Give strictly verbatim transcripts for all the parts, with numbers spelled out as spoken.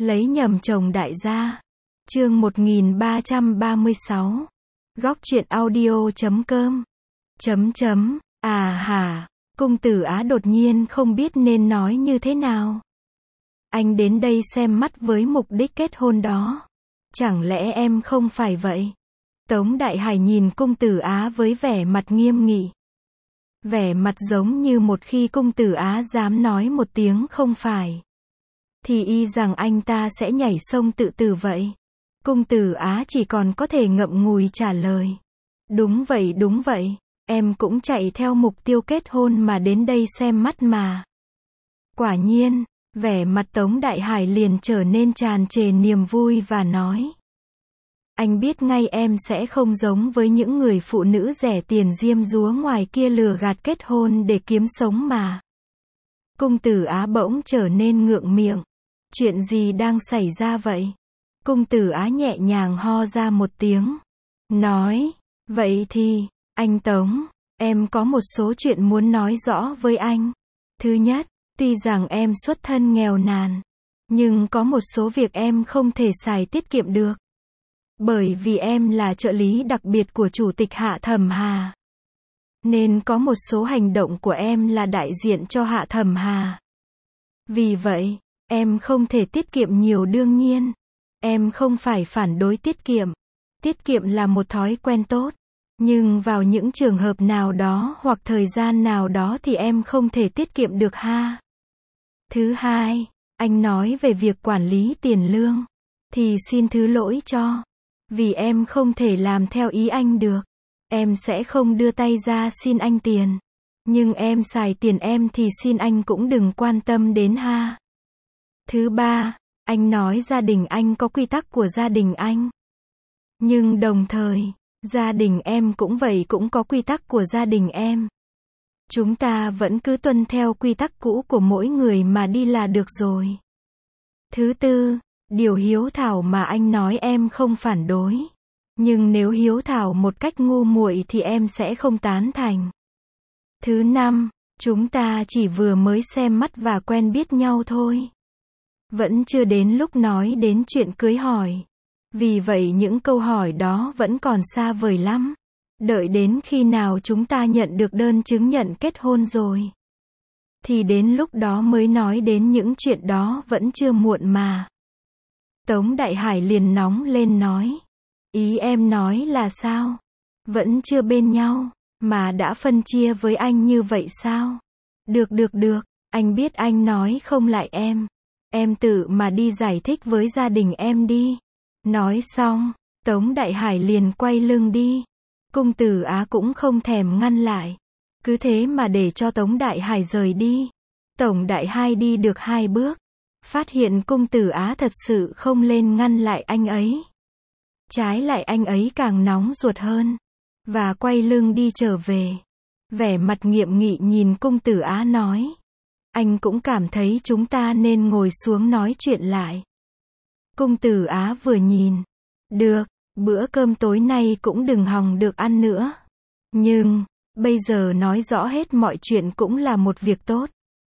Lấy nhầm chồng đại gia. Chương một nghìn ba trăm ba mươi sáu. Góc truyện audio chấm com. Chấm chấm. À hả. Cung tử Á đột nhiên không biết nên nói như thế nào. Anh đến đây xem mắt với mục đích kết hôn đó. Chẳng lẽ em không phải vậy? Tống Đại Hải nhìn cung tử Á với vẻ mặt nghiêm nghị. Vẻ mặt giống như một khi cung tử Á dám nói một tiếng không phải, thì y rằng anh ta sẽ nhảy sông tự tử vậy. Cung tử Á chỉ còn có thể ngậm ngùi trả lời. Đúng vậy đúng vậy, em cũng chạy theo mục tiêu kết hôn mà đến đây xem mắt mà. Quả nhiên, vẻ mặt Tống Đại Hải liền trở nên tràn trề niềm vui và nói. Anh biết ngay em sẽ không giống với những người phụ nữ rẻ tiền diêm dúa ngoài kia lừa gạt kết hôn để kiếm sống mà. Cung tử Á bỗng trở nên ngượng miệng. Chuyện gì đang xảy ra vậy? Cung tử Á nhẹ nhàng ho ra một tiếng. Nói, vậy thì, anh Tống, em có một số chuyện muốn nói rõ với anh. Thứ nhất, tuy rằng em xuất thân nghèo nàn, nhưng có một số việc em không thể xài tiết kiệm được. Bởi vì em là trợ lý đặc biệt của Chủ tịch Hạ Thẩm Hà, nên có một số hành động của em là đại diện cho Hạ Thẩm Hà. Vì vậy, em không thể tiết kiệm nhiều. Đương nhiên, em không phải phản đối tiết kiệm. Tiết kiệm là một thói quen tốt. Nhưng vào những trường hợp nào đó hoặc thời gian nào đó thì em không thể tiết kiệm được ha. Thứ hai, anh nói về việc quản lý tiền lương, thì xin thứ lỗi cho. Vì em không thể làm theo ý anh được. Em sẽ không đưa tay ra xin anh tiền. Nhưng em xài tiền em thì xin anh cũng đừng quan tâm đến ha. Thứ ba, anh nói gia đình anh có quy tắc của gia đình anh. Nhưng đồng thời, gia đình em cũng vậy, cũng có quy tắc của gia đình em. Chúng ta vẫn cứ tuân theo quy tắc cũ của mỗi người mà đi là được rồi. Thứ tư, điều hiếu thảo mà anh nói em không phản đối. Nhưng nếu hiếu thảo một cách ngu muội thì em sẽ không tán thành. Thứ năm, chúng ta chỉ vừa mới xem mắt và quen biết nhau thôi. Vẫn chưa đến lúc nói đến chuyện cưới hỏi. Vì vậy những câu hỏi đó vẫn còn xa vời lắm. Đợi đến khi nào chúng ta nhận được đơn chứng nhận kết hôn rồi, thì đến lúc đó mới nói đến những chuyện đó, vẫn chưa muộn mà. Tống Đại Hải liền nóng lên nói. Ý em nói là sao? Vẫn chưa bên nhau, mà đã phân chia với anh như vậy sao? Được được được, anh biết anh nói không lại em. Em tự mà đi giải thích với gia đình em đi. Nói xong, Tống Đại Hải liền quay lưng đi. Cung tử Á cũng không thèm ngăn lại. Cứ thế mà để cho Tống Đại Hải rời đi. Tống Đại Hải đi được hai bước, phát hiện cung tử Á thật sự không lên ngăn lại anh ấy. Trái lại anh ấy càng nóng ruột hơn, và quay lưng đi trở về. Vẻ mặt nghiêm nghị nhìn cung tử Á nói. Anh cũng cảm thấy chúng ta nên ngồi xuống nói chuyện lại. Cung tử Á vừa nhìn. Được, bữa cơm tối nay cũng đừng hòng được ăn nữa. Nhưng, bây giờ nói rõ hết mọi chuyện cũng là một việc tốt.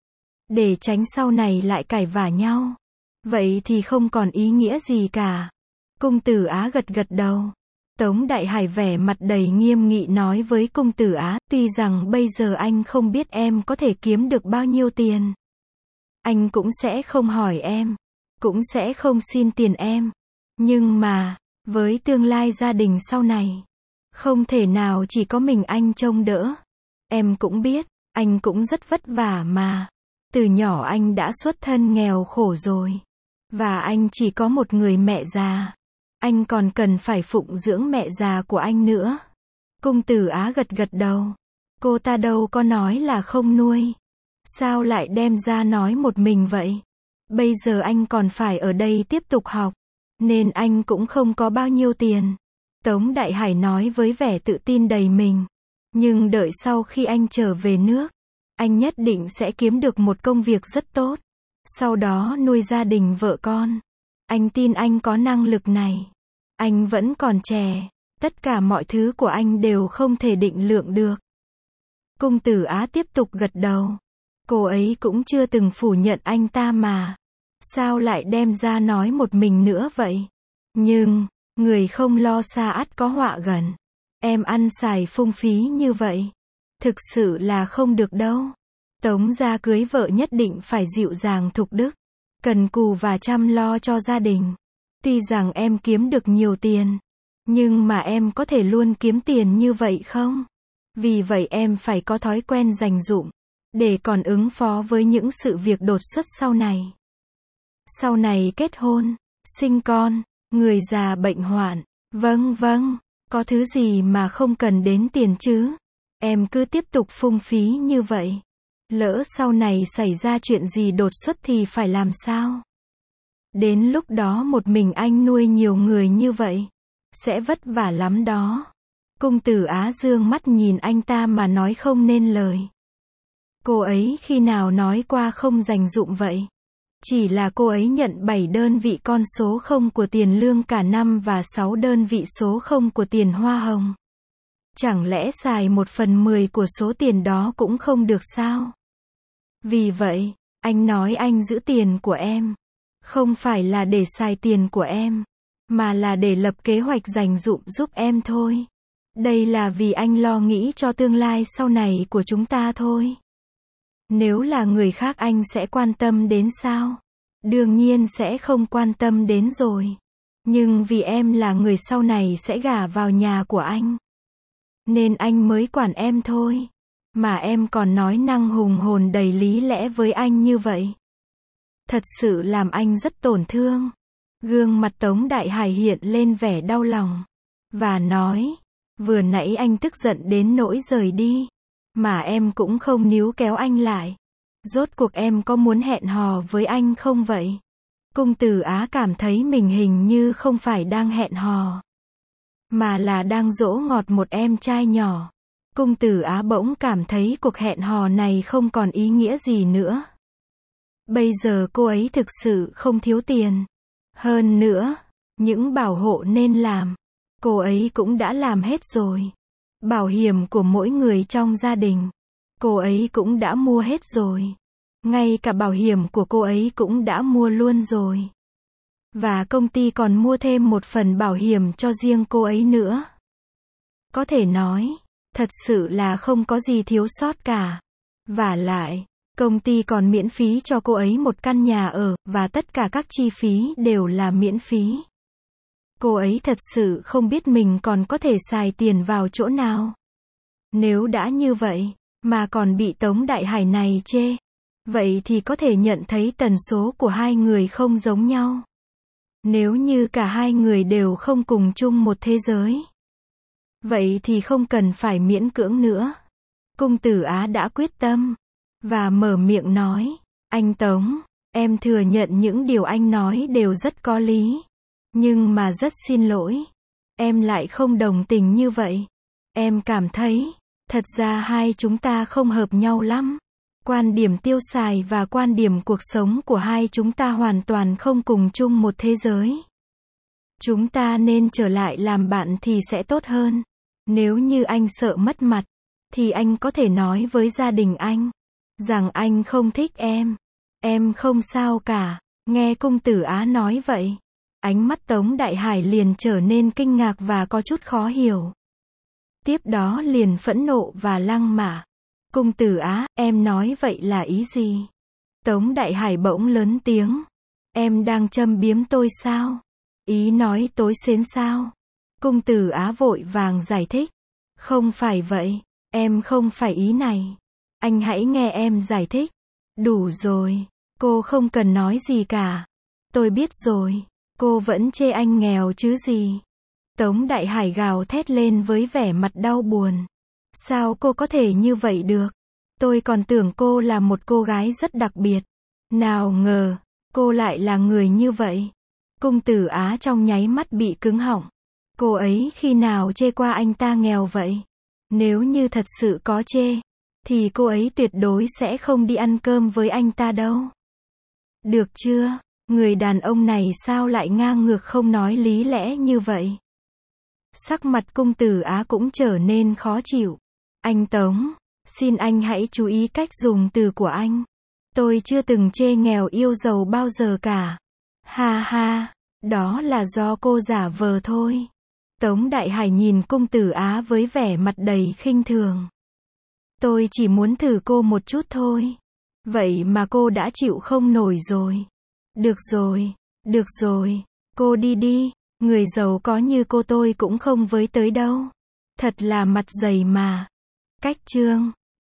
Để tránh sau này lại cãi vả nhau. Vậy thì không còn ý nghĩa gì cả. Cung tử Á gật gật đầu. Tống Đại Hải vẻ mặt đầy nghiêm nghị nói với cung tử Á, tuy rằng bây giờ anh không biết em có thể kiếm được bao nhiêu tiền. Anh cũng sẽ không hỏi em. Cũng sẽ không xin tiền em. Nhưng mà, với tương lai gia đình sau này, không thể nào chỉ có mình anh trông đỡ. Em cũng biết, anh cũng rất vất vả mà. Từ nhỏ anh đã xuất thân nghèo khổ rồi. Và anh chỉ có một người mẹ già. Anh còn cần phải phụng dưỡng mẹ già của anh nữa. Cung tử Á gật gật đầu. Cô ta đâu có nói là không nuôi. Sao lại đem ra nói một mình vậy? Bây giờ anh còn phải ở đây tiếp tục học, nên anh cũng không có bao nhiêu tiền. Tống Đại Hải nói với vẻ tự tin đầy mình. Nhưng đợi sau khi anh trở về nước, anh nhất định sẽ kiếm được một công việc rất tốt. Sau đó nuôi gia đình vợ con. Anh tin anh có năng lực này. Anh vẫn còn trẻ. Tất cả mọi thứ của anh đều không thể định lượng được. Cung tử Á tiếp tục gật đầu. Cô ấy cũng chưa từng phủ nhận anh ta mà. Sao lại đem ra nói một mình nữa vậy? Nhưng, người không lo xa ắt có họa gần. Em ăn xài phung phí như vậy. Thực sự là không được đâu. Tống gia cưới vợ nhất định phải dịu dàng thục đức. Cần cù và chăm lo cho gia đình. Tuy rằng em kiếm được nhiều tiền. Nhưng mà em có thể luôn kiếm tiền như vậy không? Vì vậy em phải có thói quen dành dụm. Để còn ứng phó với những sự việc đột xuất sau này. Sau này kết hôn, sinh con, người già bệnh hoạn. Vâng vâng, có thứ gì mà không cần đến tiền chứ? Em cứ tiếp tục phung phí như vậy. Lỡ sau này xảy ra chuyện gì đột xuất thì phải làm sao? Đến lúc đó một mình anh nuôi nhiều người như vậy. Sẽ vất vả lắm đó. Cung tử Á dương mắt nhìn anh ta mà nói không nên lời. Cô ấy khi nào nói qua không dành dụm vậy? Chỉ là cô ấy nhận bảy đơn vị con số không của tiền lương cả năm và sáu đơn vị số không của tiền hoa hồng. Chẳng lẽ xài một phần mười của số tiền đó cũng không được sao? Vì vậy, anh nói anh giữ tiền của em. Không phải là để xài tiền của em. Mà là để lập kế hoạch dành dụm giúp em thôi. Đây là vì anh lo nghĩ cho tương lai sau này của chúng ta thôi. Nếu là người khác anh sẽ quan tâm đến sao? Đương nhiên sẽ không quan tâm đến rồi. Nhưng vì em là người sau này sẽ gả vào nhà của anh. Nên anh mới quản em thôi. Mà em còn nói năng hùng hồn đầy lý lẽ với anh như vậy. Thật sự làm anh rất tổn thương. Gương mặt Tống Đại Hải hiện lên vẻ đau lòng. Và nói, vừa nãy anh tức giận đến nỗi rời đi. Mà em cũng không níu kéo anh lại. Rốt cuộc em có muốn hẹn hò với anh không vậy? Cung tử Á cảm thấy mình hình như không phải đang hẹn hò. Mà là đang dỗ ngọt một em trai nhỏ. Cung tử Á bỗng cảm thấy cuộc hẹn hò này không còn ý nghĩa gì nữa. Bây giờ cô ấy thực sự không thiếu tiền. Hơn nữa, những bảo hộ nên làm, cô ấy cũng đã làm hết rồi. Bảo hiểm của mỗi người trong gia đình, cô ấy cũng đã mua hết rồi. Ngay cả bảo hiểm của cô ấy cũng đã mua luôn rồi. Và công ty còn mua thêm một phần bảo hiểm cho riêng cô ấy nữa. Có thể nói, thật sự là không có gì thiếu sót cả. Vả lại, công ty còn miễn phí cho cô ấy một căn nhà ở, và tất cả các chi phí đều là miễn phí. Cô ấy thật sự không biết mình còn có thể xài tiền vào chỗ nào. Nếu đã như vậy, mà còn bị Tống Đại Hải này chê, vậy thì có thể nhận thấy tần số của hai người không giống nhau. Nếu như cả hai người đều không cùng chung một thế giới, vậy thì không cần phải miễn cưỡng nữa. Cung tử Á đã quyết tâm, và mở miệng nói, anh Tống, em thừa nhận những điều anh nói đều rất có lý. Nhưng mà rất xin lỗi, em lại không đồng tình như vậy. Em cảm thấy, thật ra hai chúng ta không hợp nhau lắm. Quan điểm tiêu xài và quan điểm cuộc sống của hai chúng ta hoàn toàn không cùng chung một thế giới. Chúng ta nên trở lại làm bạn thì sẽ tốt hơn. Nếu như anh sợ mất mặt, thì anh có thể nói với gia đình anh, rằng anh không thích em. Em không sao cả. Nghe cung tử Á nói vậy, ánh mắt Tống Đại Hải liền trở nên kinh ngạc và có chút khó hiểu. Tiếp đó liền phẫn nộ và lăng mạ. Cung tử Á, em nói vậy là ý gì? Tống Đại Hải bỗng lớn tiếng. Em đang châm biếm tôi sao? Ý nói tối xến sao? Cung tử Á vội vàng giải thích. Không phải vậy, em không phải ý này. Anh hãy nghe em giải thích. Đủ rồi, cô không cần nói gì cả. Tôi biết rồi, cô vẫn chê anh nghèo chứ gì. Tống Đại Hải gào thét lên với vẻ mặt đau buồn. Sao cô có thể như vậy được? Tôi còn tưởng cô là một cô gái rất đặc biệt. Nào ngờ, cô lại là người như vậy. Cung tử Á trong nháy mắt bị cứng họng. Cô ấy khi nào chê qua anh ta nghèo vậy? Nếu như thật sự có chê, thì cô ấy tuyệt đối sẽ không đi ăn cơm với anh ta đâu. Được chưa? Người đàn ông này sao lại ngang ngược không nói lý lẽ như vậy? Sắc mặt cung tử Á cũng trở nên khó chịu. Anh Tống, xin anh hãy chú ý cách dùng từ của anh. Tôi chưa từng chê nghèo yêu giàu bao giờ cả. Ha ha, đó là do cô giả vờ thôi. Tống Đại Hải nhìn Cung Tử Á với vẻ mặt đầy khinh thường. Tôi chỉ muốn thử cô một chút thôi. Vậy mà cô đã chịu không nổi rồi. Được rồi, được rồi, cô đi đi, người giàu có như cô tôi cũng không với tới đâu. Thật là mặt dày mà. Cách chương